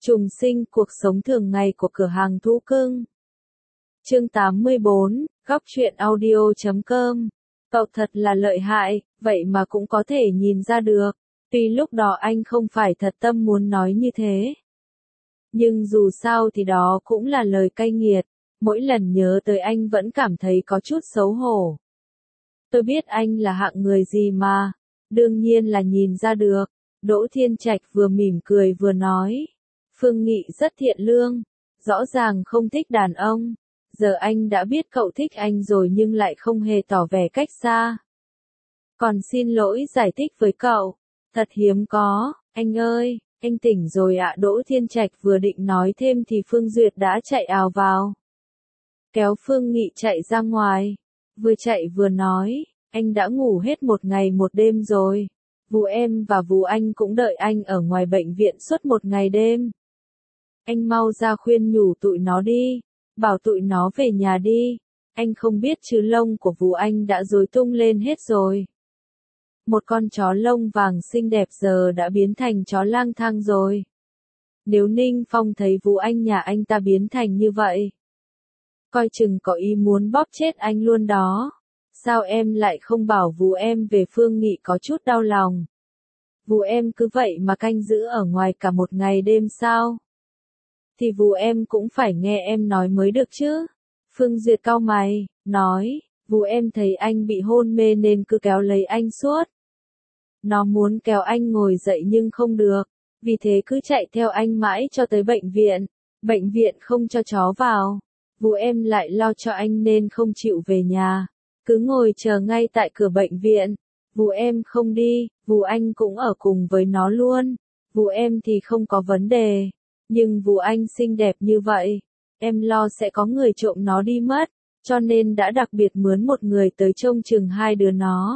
Trùng sinh cuộc sống thường ngày của cửa hàng thú cưng. Chương 84, góc truyện audio.com. Cậu thật là lợi hại, vậy mà cũng có thể nhìn ra được. Tuy lúc đó anh không phải thật tâm muốn nói như thế. Nhưng dù sao thì đó cũng là lời cay nghiệt. Mỗi lần nhớ tới anh vẫn cảm thấy có chút xấu hổ. Tôi biết anh là hạng người gì mà. Đương nhiên là nhìn ra được. Đỗ Thiên Trạch vừa mỉm cười vừa nói. Phương Nghị rất thiện lương. Rõ ràng không thích đàn ông. Giờ anh đã biết cậu thích anh rồi nhưng lại không hề tỏ vẻ cách xa. Còn xin lỗi giải thích với cậu. Thật hiếm có. Anh ơi, anh tỉnh rồi ạ. Đỗ Thiên Trạch vừa định nói thêm thì Phương Duyệt đã chạy ào vào. Kéo Phương Nghị chạy ra ngoài. Vừa chạy vừa nói, anh đã ngủ hết một ngày một đêm rồi. Vú em và vú anh cũng đợi anh ở ngoài bệnh viện suốt một ngày đêm. Anh mau ra khuyên nhủ tụi nó đi. Bảo tụi nó về nhà đi. Anh không biết chứ lông của vú anh đã rối tung lên hết rồi. Một con chó lông vàng xinh đẹp giờ đã biến thành chó lang thang rồi. Nếu Ninh Phong thấy vú anh nhà anh ta biến thành như vậy, coi chừng có ý muốn bóp chết anh luôn đó. Sao em lại không bảo vú em về? Phương Nghị có chút đau lòng. Vú em cứ vậy mà canh giữ ở ngoài cả một ngày đêm sao? Thì vú em cũng phải nghe em nói mới được chứ. Phương Duyệt cau mày, nói, vú em thấy anh bị hôn mê nên cứ kéo lấy anh suốt. Nó muốn kéo anh ngồi dậy nhưng không được, vì thế cứ chạy theo anh mãi cho tới bệnh viện. Bệnh viện không cho chó vào. Vú em lại lo cho anh nên không chịu về nhà. Cứ ngồi chờ ngay tại cửa bệnh viện. Vú em không đi, vú anh cũng ở cùng với nó luôn. Vú em thì không có vấn đề. Nhưng vú anh xinh đẹp như vậy, em lo sẽ có người trộm nó đi mất, cho nên đã đặc biệt mướn một người tới trông chừng hai đứa nó.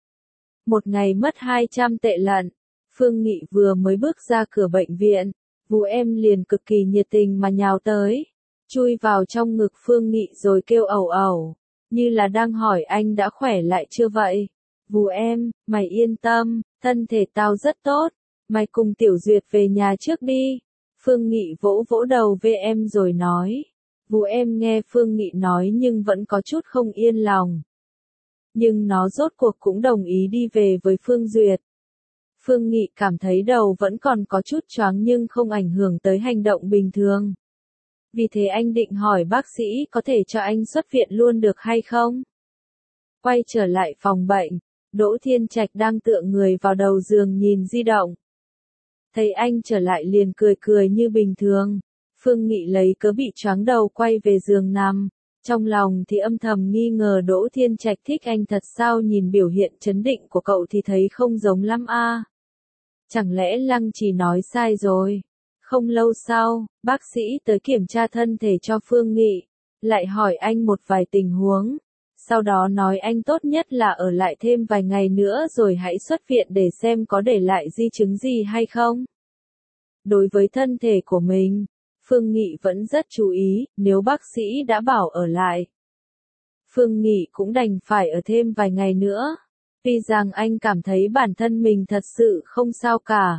Một ngày mất 200 tệ lận. Phương Nghị vừa mới bước ra cửa bệnh viện, vú em liền cực kỳ nhiệt tình mà nhào tới, chui vào trong ngực Phương Nghị rồi kêu ẩu ẩu, như là đang hỏi anh đã khỏe lại chưa vậy. Vú em, mày yên tâm, thân thể tao rất tốt, mày cùng Tiểu Duyệt về nhà trước đi. Phương Nghị vỗ vỗ đầu về em rồi nói. Vú em nghe Phương Nghị nói nhưng vẫn có chút không yên lòng. Nhưng nó rốt cuộc cũng đồng ý đi về với Phương Duyệt. Phương Nghị cảm thấy đầu vẫn còn có chút choáng nhưng không ảnh hưởng tới hành động bình thường. Vì thế anh định hỏi bác sĩ có thể cho anh xuất viện luôn được hay không? Quay trở lại phòng bệnh, Đỗ Thiên Trạch đang tựa người vào đầu giường nhìn di động. Thấy anh trở lại liền cười cười như bình thường. Phương Nghị lấy cớ bị choáng đầu quay về giường nằm. Trong lòng thì âm thầm nghi ngờ Đỗ Thiên Trạch thích anh thật sao, nhìn biểu hiện trấn định của cậu thì thấy không giống lắm a. Chẳng lẽ Lăng Trì nói sai rồi? Không lâu sau, bác sĩ tới kiểm tra thân thể cho Phương Nghị, lại hỏi anh một vài tình huống. Sau đó nói anh tốt nhất là ở lại thêm vài ngày nữa rồi hãy xuất viện để xem có để lại di chứng gì hay không. Đối với thân thể của mình, Phương Nghị vẫn rất chú ý, nếu bác sĩ đã bảo ở lại, Phương Nghị cũng đành phải ở thêm vài ngày nữa. Tuy rằng anh cảm thấy bản thân mình thật sự không sao cả.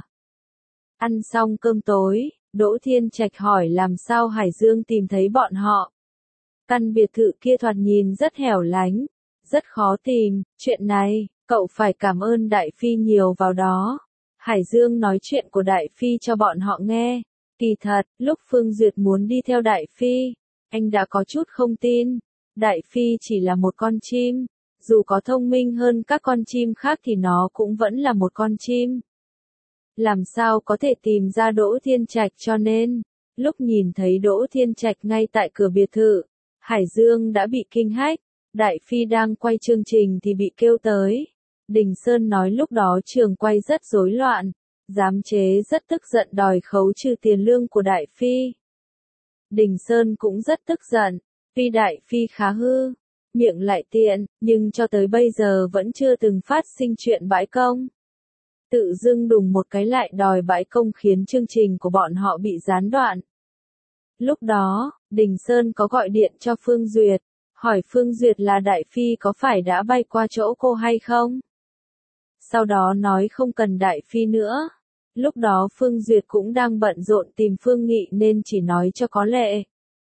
Ăn xong cơm tối, Đỗ Thiên Trạch hỏi làm sao Hải Dương tìm thấy bọn họ. Căn biệt thự kia thoạt nhìn rất hẻo lánh, rất khó tìm, chuyện này, cậu phải cảm ơn Đại Phi nhiều vào đó. Hải Dương nói chuyện của Đại Phi cho bọn họ nghe. Kỳ thật, lúc Phương Duyệt muốn đi theo Đại Phi, anh đã có chút không tin. Đại Phi chỉ là một con chim, dù có thông minh hơn các con chim khác thì nó cũng vẫn là một con chim. Làm sao có thể tìm ra Đỗ Thiên Trạch, cho nên, lúc nhìn thấy Đỗ Thiên Trạch ngay tại cửa biệt thự, Hải Dương đã bị kinh hách. Đại Phi đang quay chương trình thì bị kêu tới. Đình Sơn nói lúc đó trường quay rất rối loạn, giám chế rất tức giận đòi khấu trừ tiền lương của Đại Phi. Đình Sơn cũng rất tức giận, tuy Đại Phi khá hư, miệng lại tiện, nhưng cho tới bây giờ vẫn chưa từng phát sinh chuyện bãi công. Tự dưng đùng một cái lại đòi bãi công khiến chương trình của bọn họ bị gián đoạn. Lúc đó, Đình Sơn có gọi điện cho Phương Duyệt, hỏi Phương Duyệt là Đại Phi có phải đã bay qua chỗ cô hay không? Sau đó nói không cần Đại Phi nữa. Lúc đó Phương Duyệt cũng đang bận rộn tìm Phương Nghị nên chỉ nói cho có lệ.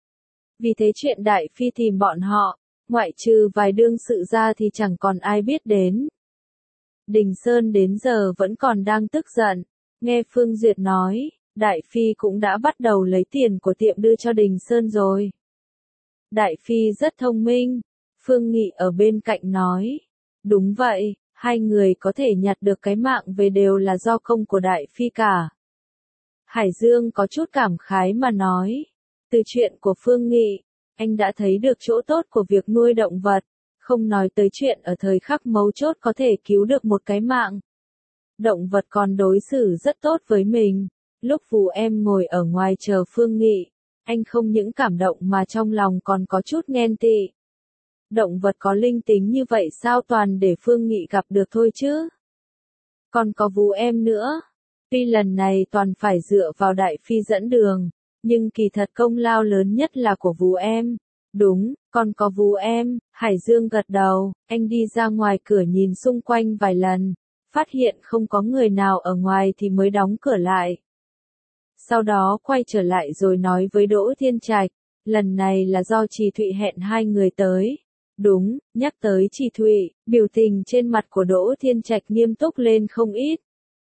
Vì thế chuyện Đại Phi tìm bọn họ, ngoại trừ vài đương sự ra thì chẳng còn ai biết đến. Đình Sơn đến giờ vẫn còn đang tức giận, nghe Phương Duyệt nói, Đại Phi cũng đã bắt đầu lấy tiền của tiệm đưa cho Đình Sơn rồi. Đại Phi rất thông minh, Phương Nghị ở bên cạnh nói, đúng vậy, hai người có thể nhặt được cái mạng về đều là do công của Đại Phi cả. Hải Dương có chút cảm khái mà nói, từ chuyện của Phương Nghị, anh đã thấy được chỗ tốt của việc nuôi động vật, không nói tới chuyện ở thời khắc mấu chốt có thể cứu được một cái mạng. Động vật còn đối xử rất tốt với mình, lúc Phù Em ngồi ở ngoài chờ Phương Nghị, anh không những cảm động mà trong lòng còn có chút ghen tị. Động vật có linh tính như vậy sao toàn để Phương Nghị gặp được thôi chứ? Còn có Vú Em nữa. Tuy lần này toàn phải dựa vào Đại Phi dẫn đường, nhưng kỳ thật công lao lớn nhất là của Vú Em. Đúng, còn có Vú Em, Hải Dương gật đầu, anh đi ra ngoài cửa nhìn xung quanh vài lần, phát hiện không có người nào ở ngoài thì mới đóng cửa lại. Sau đó quay trở lại rồi nói với Đỗ Thiên Trạch, lần này là do Trì Thụy hẹn hai người tới. Đúng, nhắc tới Trì Thụy, biểu tình trên mặt của Đỗ Thiên Trạch nghiêm túc lên không ít.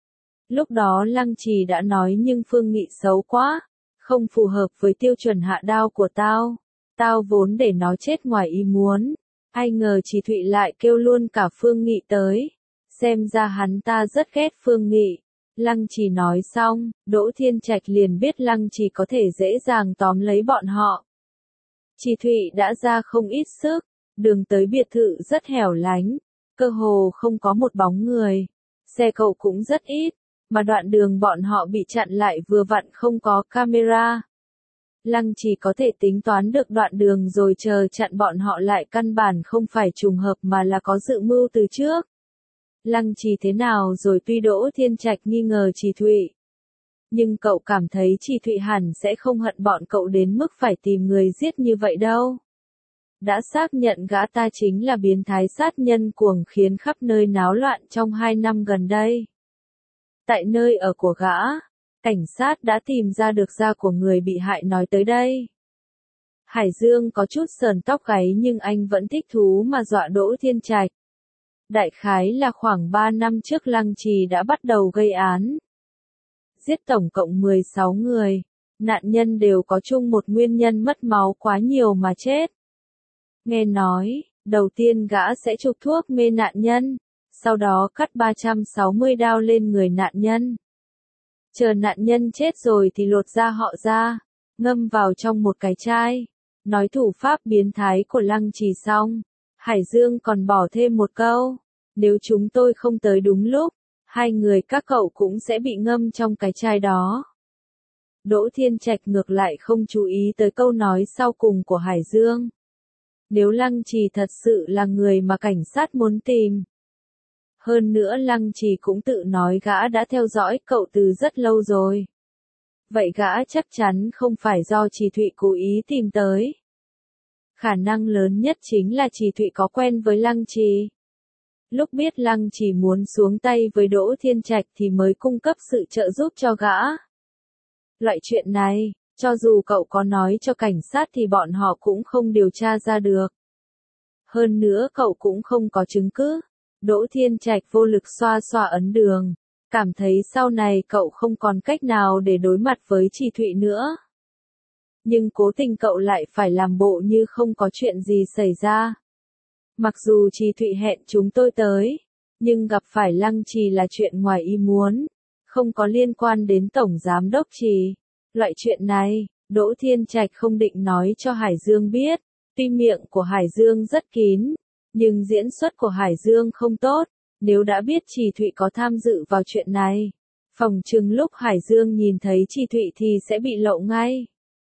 Lúc đó Lăng Trì đã nói nhưng Phương Nghị xấu quá, không phù hợp với tiêu chuẩn hạ đao của tao. Tao vốn để nó chết ngoài ý muốn. Ai ngờ Trì Thụy lại kêu luôn cả Phương Nghị tới. Xem ra hắn ta rất ghét Phương Nghị. Lăng Trì nói xong, Đỗ Thiên Trạch liền biết Lăng Trì có thể dễ dàng tóm lấy bọn họ. Trì Thụy đã ra không ít sức, đường tới biệt thự rất hẻo lánh, cơ hồ không có một bóng người. Xe cộ cũng rất ít, mà đoạn đường bọn họ bị chặn lại vừa vặn không có camera. Lăng Trì có thể tính toán được đoạn đường rồi chờ chặn bọn họ lại căn bản không phải trùng hợp mà là có dự mưu từ trước. Lăng Trì thế nào rồi tuy Đỗ Thiên Trạch nghi ngờ Trì Thụy. Nhưng cậu cảm thấy Trì Thụy hẳn sẽ không hận bọn cậu đến mức phải tìm người giết như vậy đâu. Đã xác nhận gã ta chính là biến thái sát nhân cuồng khiến khắp nơi náo loạn trong 2 năm gần đây. Tại nơi ở của gã, cảnh sát đã tìm ra được da của người bị hại nói tới đây. Hải Dương có chút sờn tóc gáy nhưng anh vẫn thích thú mà dọa Đỗ Thiên Trạch. Đại khái là khoảng 3 năm trước Lăng Trì đã bắt đầu gây án. Giết tổng cộng 16 người, nạn nhân đều có chung một nguyên nhân mất máu quá nhiều mà chết. Nghe nói, đầu tiên gã sẽ chụp thuốc mê nạn nhân, sau đó cắt 360 đao lên người nạn nhân. Chờ nạn nhân chết rồi thì lột da họ ra, ngâm vào trong một cái chai. Nói thủ pháp biến thái của Lăng Trì xong, Hải Dương còn bỏ thêm một câu, nếu chúng tôi không tới đúng lúc, hai người các cậu cũng sẽ bị ngâm trong cái chai đó. Đỗ Thiên Trạch ngược lại không chú ý tới câu nói sau cùng của Hải Dương. Nếu Lăng Trì thật sự là người mà cảnh sát muốn tìm. Hơn nữa Lăng Trì cũng tự nói gã đã theo dõi cậu từ rất lâu rồi. Vậy gã chắc chắn không phải do Trì Thụy cố ý tìm tới. Khả năng lớn nhất chính là Trì Thụy có quen với Lăng Trì. Lúc biết Lăng Trì muốn xuống tay với Đỗ Thiên Trạch thì mới cung cấp sự trợ giúp cho gã. Loại chuyện này, cho dù cậu có nói cho cảnh sát thì bọn họ cũng không điều tra ra được. Hơn nữa cậu cũng không có chứng cứ. Đỗ Thiên Trạch vô lực xoa xoa ấn đường, cảm thấy sau này cậu không còn cách nào để đối mặt với Trì Thụy nữa. Nhưng cố tình cậu lại phải làm bộ như không có chuyện gì xảy ra. Mặc dù Trì Thụy hẹn chúng tôi tới, nhưng gặp phải Lăng Trì là chuyện ngoài ý muốn, không có liên quan đến Tổng Giám Đốc Trì. Loại chuyện này, Đỗ Thiên Trạch không định nói cho Hải Dương biết, tuy miệng của Hải Dương rất kín, nhưng diễn xuất của Hải Dương không tốt, nếu đã biết Trì Thụy có tham dự vào chuyện này, phỏng chừng lúc Hải Dương nhìn thấy Trì Thụy thì sẽ bị lộ ngay.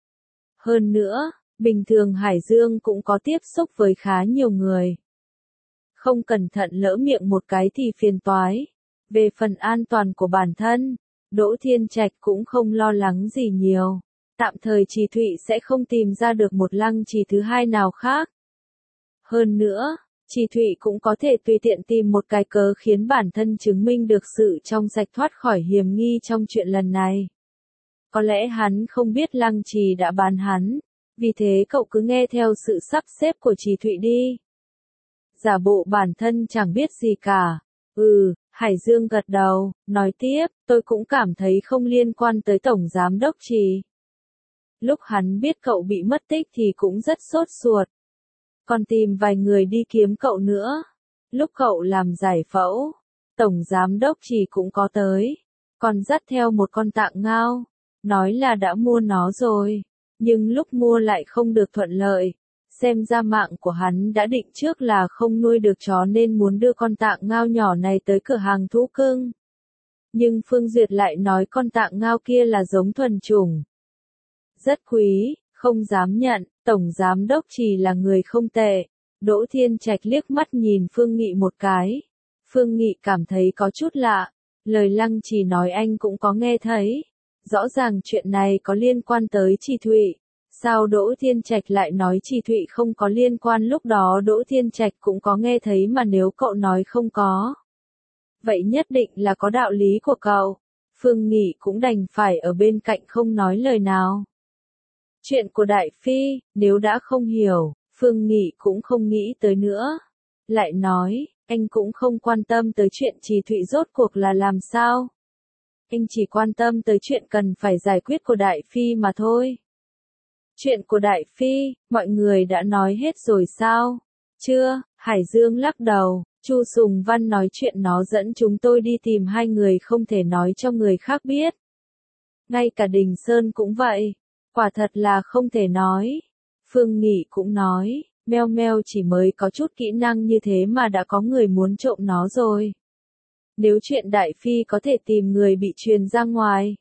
Hơn nữa, bình thường Hải Dương cũng có tiếp xúc với khá nhiều người. Không cẩn thận lỡ miệng một cái thì phiền toái. Về phần an toàn của bản thân, Đỗ Thiên Trạch cũng không lo lắng gì nhiều. Tạm thời Trì Thụy sẽ không tìm ra được một Lăng Trì thứ hai nào khác. Hơn nữa, Chỉ Thụy cũng có thể tùy tiện tìm một cái cớ khiến bản thân chứng minh được sự trong sạch thoát khỏi hiểm nghi trong chuyện lần này. Có lẽ hắn không biết Lăng Trì đã bán hắn, vì thế cậu cứ nghe theo sự sắp xếp của Chỉ Thụy đi. Giả bộ bản thân chẳng biết gì cả. Hải Dương gật đầu, nói tiếp, tôi cũng cảm thấy không liên quan tới Tổng Giám Đốc Trì. Lúc hắn biết cậu bị mất tích thì cũng rất sốt ruột. Còn tìm vài người đi kiếm cậu nữa. Lúc cậu làm giải phẫu, Tổng Giám Đốc Trì cũng có tới. Còn dắt theo một con tạng ngao. Nói là đã mua nó rồi. Nhưng lúc mua lại không được thuận lợi. Xem ra mạng của hắn đã định trước là không nuôi được chó nên muốn đưa con tạng ngao nhỏ này tới cửa hàng thú cưng. Nhưng Phương Duyệt lại nói con tạng ngao kia là giống thuần chủng. Rất quý, không dám nhận, Tổng Giám Đốc Trì là người không tệ. Đỗ Thiên Trạch liếc mắt nhìn Phương Nghị một cái. Phương Nghị cảm thấy có chút lạ. Lời Lăng Trì nói anh cũng có nghe thấy. Rõ ràng chuyện này có liên quan tới Chỉ Thụy. Sao Đỗ Thiên Trạch lại nói Chỉ Thụy không có liên quan, lúc đó Đỗ Thiên Trạch cũng có nghe thấy mà nếu cậu nói không có. Vậy nhất định là có đạo lý của cậu. Phương Nghị cũng đành phải ở bên cạnh không nói lời nào. Chuyện của Đại Phi, nếu đã không hiểu, Phương Nghị cũng không nghĩ tới nữa. Lại nói, anh cũng không quan tâm tới chuyện Chỉ Thụy rốt cuộc là làm sao. Anh chỉ quan tâm tới chuyện cần phải giải quyết của Đại Phi mà thôi. Chuyện của Đại Phi, mọi người đã nói hết rồi sao? Chưa, Hải Dương lắc đầu. Chu Sùng Văn nói chuyện nó dẫn chúng tôi đi tìm hai người không thể nói cho người khác biết. Ngay cả Đình Sơn cũng vậy. Quả thật là không thể nói. Phương Nghị cũng nói, Meo Meo chỉ mới có chút kỹ năng như thế mà đã có người muốn trộm nó rồi. Nếu chuyện Đại Phi có thể tìm người bị truyền ra ngoài.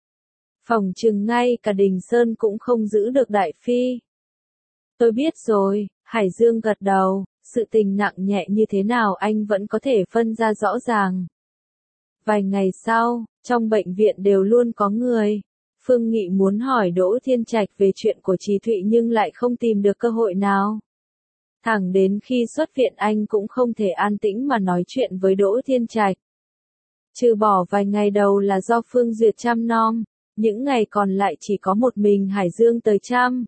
Phỏng chừng ngay cả Đình Sơn cũng không giữ được Đại Phi. Tôi biết rồi, Hải Dương gật đầu, sự tình nặng nhẹ như thế nào anh vẫn có thể phân ra rõ ràng. Vài ngày sau, trong bệnh viện đều luôn có người. Phương Nghị muốn hỏi Đỗ Thiên Trạch về chuyện của Chỉ Thụy nhưng lại không tìm được cơ hội nào. Thẳng đến khi xuất viện anh cũng không thể an tĩnh mà nói chuyện với Đỗ Thiên Trạch. Trừ bỏ vài ngày đầu là do Phương Duyệt chăm nom, những ngày còn lại chỉ có một mình Hải Dương tới chăm.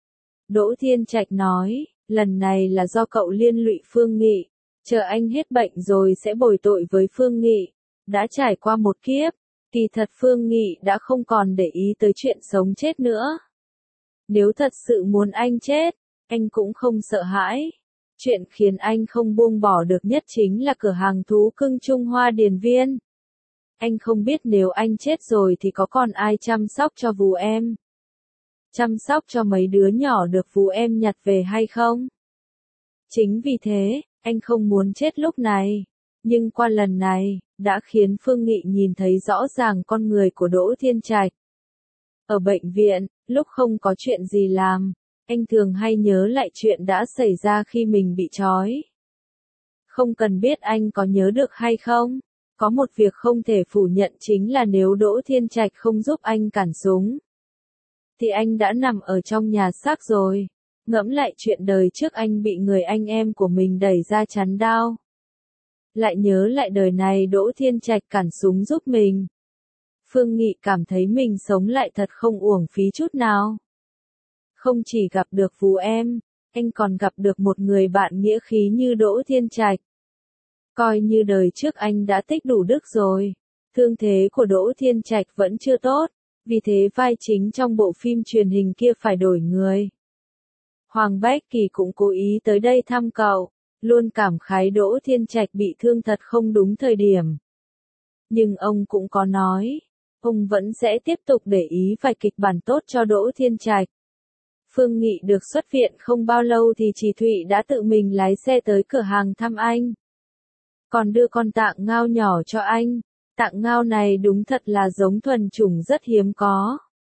Đỗ Thiên Trạch nói, lần này là do cậu liên lụy Phương Nghị, chờ anh hết bệnh rồi sẽ bồi tội với Phương Nghị. Đã trải qua một kiếp, kỳ thật Phương Nghị đã không còn để ý tới chuyện sống chết nữa. Nếu thật sự muốn anh chết, anh cũng không sợ hãi. Chuyện khiến anh không buông bỏ được nhất chính là cửa hàng thú cưng Trung Hoa Điền Viên. Anh không biết nếu anh chết rồi thì có còn ai chăm sóc cho Vú Em. Chăm sóc cho mấy đứa nhỏ được Vú Em nhặt về hay không? Chính vì thế, anh không muốn chết lúc này. Nhưng qua lần này, đã khiến Phương Nghị nhìn thấy rõ ràng con người của Đỗ Thiên Trạch. Ở bệnh viện, lúc không có chuyện gì làm, anh thường hay nhớ lại chuyện đã xảy ra khi mình bị trói. Không cần biết anh có nhớ được hay không, có một việc không thể phủ nhận chính là nếu Đỗ Thiên Trạch không giúp anh cản súng, thì anh đã nằm ở trong nhà xác rồi. Ngẫm lại chuyện đời trước anh bị người anh em của mình đẩy ra chắn đao. Lại nhớ lại đời này Đỗ Thiên Trạch cản súng giúp mình. Phương Nghị cảm thấy mình sống lại thật không uổng phí chút nào. Không chỉ gặp được Vú Em, anh còn gặp được một người bạn nghĩa khí như Đỗ Thiên Trạch. Coi như đời trước anh đã tích đủ đức rồi. Thương thế của Đỗ Thiên Trạch vẫn chưa tốt, vì thế vai chính trong bộ phim truyền hình kia phải đổi người. Hoàng Bách Kỳ cũng cố ý tới đây thăm cậu, luôn cảm khái Đỗ Thiên Trạch bị thương thật không đúng thời điểm. Nhưng ông cũng có nói, ông vẫn sẽ tiếp tục để ý vài kịch bản tốt cho Đỗ Thiên Trạch. Phương Nghị được xuất viện không bao lâu thì Chỉ Thụy đã tự mình lái xe tới cửa hàng thăm anh. Còn đưa con tạng ngao nhỏ cho anh. Tạng ngao này đúng thật là giống thuần chủng rất hiếm có.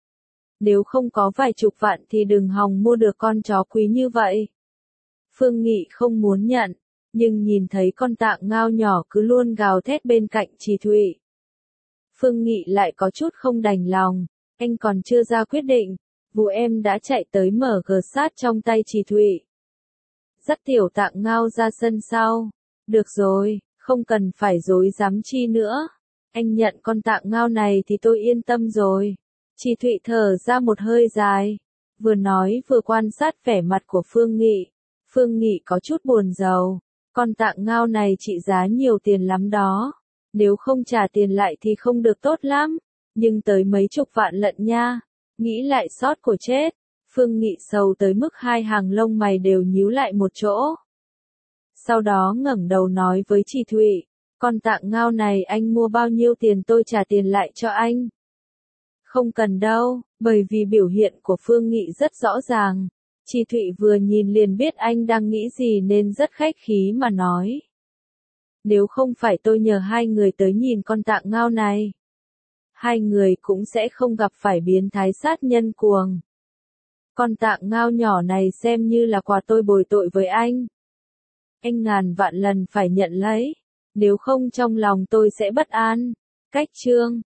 Nếu không có vài chục vạn thì đừng hòng mua được con chó quý như vậy. Phương Nghị không muốn nhận, nhưng nhìn thấy con tạng ngao nhỏ cứ luôn gào thét bên cạnh Chỉ Thụy. Phương Nghị lại có chút không đành lòng, anh còn chưa ra quyết định, Vú Em đã chạy tới mở gờ sát trong tay Chỉ Thụy. dắt Tiểu Tạng Ngao ra sân sau. Được rồi, không cần phải dối dám chi nữa. Anh nhận con Tạng Ngao này thì tôi yên tâm rồi. Chi Thụy thở ra một hơi dài. Vừa nói vừa quan sát vẻ mặt của Phương Nghị. Phương Nghị có chút buồn rầu. Con Tạng Ngao này trị giá nhiều tiền lắm đó. Nếu không trả tiền lại thì không được tốt lắm. Nhưng tới mấy chục vạn lận nha. Nghĩ lại sót của chết. Phương Nghị sầu tới mức hai hàng lông mày đều nhíu lại một chỗ. Sau đó ngẩng đầu nói với Chi Thụy. Con Tạng Ngao này anh mua bao nhiêu tiền tôi trả tiền lại cho anh. Không cần đâu, bởi vì biểu hiện của Phương Nghị rất rõ ràng. Chi Thụy vừa nhìn liền biết anh đang nghĩ gì nên rất khách khí mà nói. Nếu không phải tôi nhờ hai người tới nhìn con Tạng Ngao này, hai người cũng sẽ không gặp phải biến thái sát nhân cuồng. Con Tạng Ngao nhỏ này xem như là quà tôi bồi tội với anh. Anh ngàn vạn lần phải nhận lấy, nếu không trong lòng tôi sẽ bất an. Cách chương